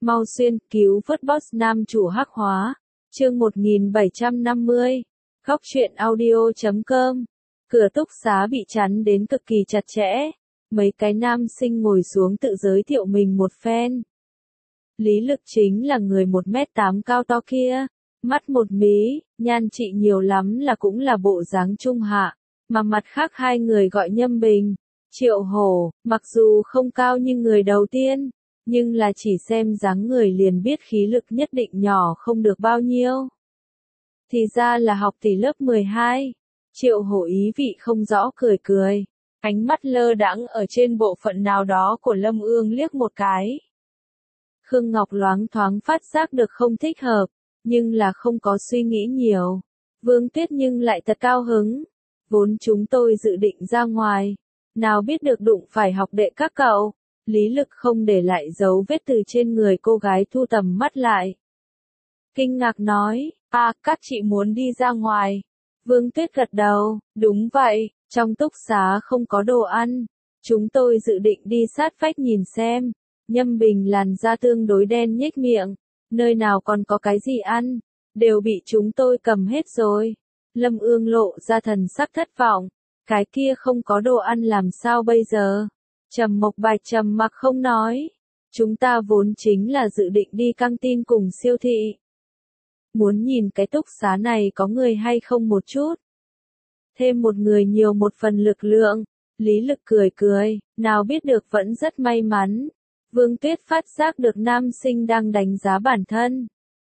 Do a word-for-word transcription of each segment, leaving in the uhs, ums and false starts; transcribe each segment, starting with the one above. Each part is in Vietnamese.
Mau xuyên, cứu vớt boss nam chủ hắc hóa. Chương một nghìn bảy trăm năm mươi. Góc truyện audio chấm com. Cửa túc xá bị chắn đến cực kỳ chặt chẽ. Mấy cái nam sinh ngồi xuống tự giới thiệu mình một phen. Lý Lực chính là người một mét tám cao to kia. Mắt một mí, nhan trị nhiều lắm là cũng là bộ dáng trung hạ. Mà mặt khác hai người gọi Nhâm Bình, Triệu Hổ, mặc dù không cao như người đầu tiên, nhưng là chỉ xem dáng người liền biết khí lực nhất định nhỏ không được bao nhiêu. Thì ra là học tỷ lớp mười hai. Triệu Hổ ý vị không rõ cười cười, ánh mắt lơ đãng ở trên bộ phận nào đó của Lâm Ương liếc một cái. Khương Ngọc loáng thoáng phát giác được không thích hợp, nhưng là không có suy nghĩ nhiều. Vương Tuyết nhưng lại thật cao hứng. Vốn chúng tôi dự định ra ngoài, nào biết được đụng phải học đệ các cậu. Lý Lực không để lại dấu vết từ trên người cô gái thu tầm mắt lại. Kinh ngạc nói, à, các chị muốn đi ra ngoài. Vương Tuyết gật đầu, đúng vậy, trong túc xá không có đồ ăn. Chúng tôi dự định đi sát vách nhìn xem. Nhâm Bình làn da tương đối đen nhếch miệng, nơi nào còn có cái gì ăn, đều bị chúng tôi cầm hết rồi. Lâm Ương lộ ra thần sắc thất vọng, cái kia không có đồ ăn làm sao bây giờ? Trầm Mộc Bạch trầm mặc không nói, chúng ta vốn chính là dự định đi căng tin cùng siêu thị. Muốn nhìn cái túc xá này có người hay không một chút. Thêm một người nhiều một phần lực lượng, Lý Lực cười cười, nào biết được vẫn rất may mắn. Vương Tuyết phát giác được nam sinh đang đánh giá bản thân.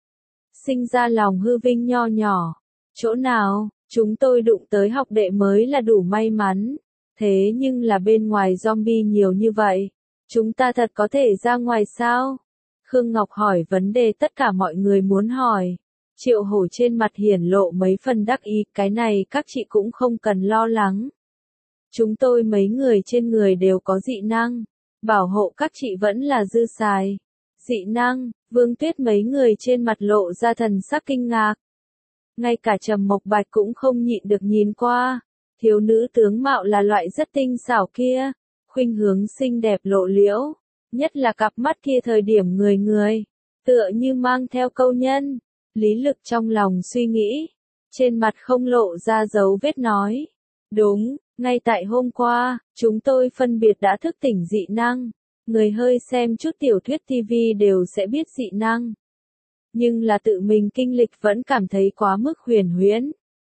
Sinh ra lòng hư vinh nho nhỏ. Chỗ nào, chúng tôi đụng tới học đệ mới là đủ may mắn. Thế nhưng là bên ngoài zombie nhiều như vậy. Chúng ta thật có thể ra ngoài sao? Khương Ngọc hỏi vấn đề tất cả mọi người muốn hỏi. Triệu Hổ trên mặt hiển lộ mấy phần đắc ý, cái này các chị cũng không cần lo lắng. Chúng tôi mấy người trên người đều có dị năng. Bảo hộ các chị vẫn là dư xài. Dị năng, Vương Tuyết mấy người trên mặt lộ ra thần sắc kinh ngạc. Ngay cả Trầm Mộc Bạch cũng không nhịn được nhìn qua. Thiếu nữ tướng mạo là loại rất tinh xảo kia, khuynh hướng xinh đẹp lộ liễu, nhất là cặp mắt kia thời điểm người người, tựa như mang theo câu nhân. Lý Lực trong lòng suy nghĩ, trên mặt không lộ ra dấu vết nói. Đúng, ngay tại hôm qua, chúng tôi phân biệt đã thức tỉnh dị năng. Người hơi xem chút tiểu thuyết ti vi đều sẽ biết dị năng. Nhưng là tự mình kinh lịch vẫn cảm thấy quá mức huyền huyễn.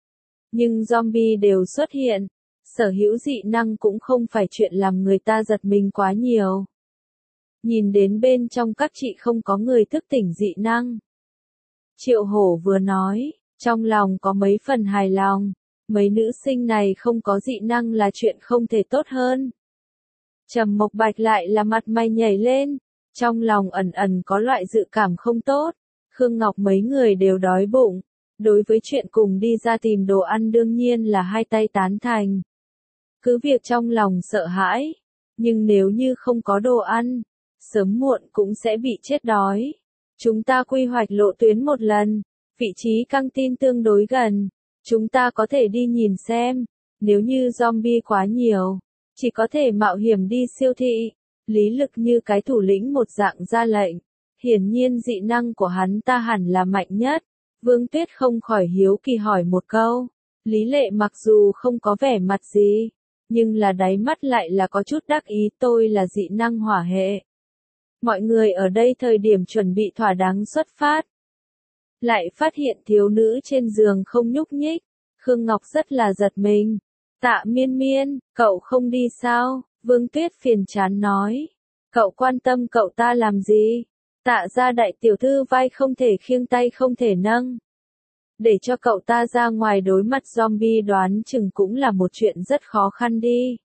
Nhưng zombie đều xuất hiện, sở hữu dị năng cũng không phải chuyện làm người ta giật mình quá nhiều. Nhìn đến bên trong các chị không có người thức tỉnh dị năng. Triệu Hổ vừa nói, trong lòng có mấy phần hài lòng, mấy nữ sinh này không có dị năng là chuyện không thể tốt hơn. Trầm Mộc Bạch lại là mặt mày nhảy lên, trong lòng ẩn ẩn có loại dự cảm không tốt. Khương Ngọc mấy người đều đói bụng, đối với chuyện cùng đi ra tìm đồ ăn đương nhiên là hai tay tán thành. Cứ việc trong lòng sợ hãi, nhưng nếu như không có đồ ăn, sớm muộn cũng sẽ bị chết đói. Chúng ta quy hoạch lộ tuyến một lần, vị trí căng tin tương đối gần, chúng ta có thể đi nhìn xem, nếu như zombie quá nhiều, chỉ có thể mạo hiểm đi siêu thị. Lý Lực như cái thủ lĩnh một dạng ra lệnh, hiển nhiên dị năng của hắn ta hẳn là mạnh nhất. Vương Tuyết không khỏi hiếu kỳ hỏi một câu. Lý Lệ mặc dù không có vẻ mặt gì, nhưng là đáy mắt lại là có chút đắc ý, tôi là dị năng hỏa hệ. Mọi người ở đây thời điểm chuẩn bị thỏa đáng xuất phát. Lại phát hiện thiếu nữ trên giường không nhúc nhích. Khương Ngọc rất là giật mình. Tạ Miên Miên, cậu không đi sao? Vương Tuyết phiền chán nói. Cậu quan tâm cậu ta làm gì? Tạ gia đại tiểu thư vai không thể khiêng tay không thể nâng. Để cho cậu ta ra ngoài đối mặt zombie đoán chừng cũng là một chuyện rất khó khăn đi.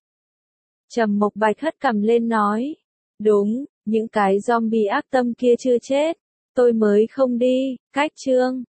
Trầm Mộc Bạch hất cằm lên nói. Đúng, những cái zombie ác tâm kia chưa chết. Tôi mới không đi. Cách chương,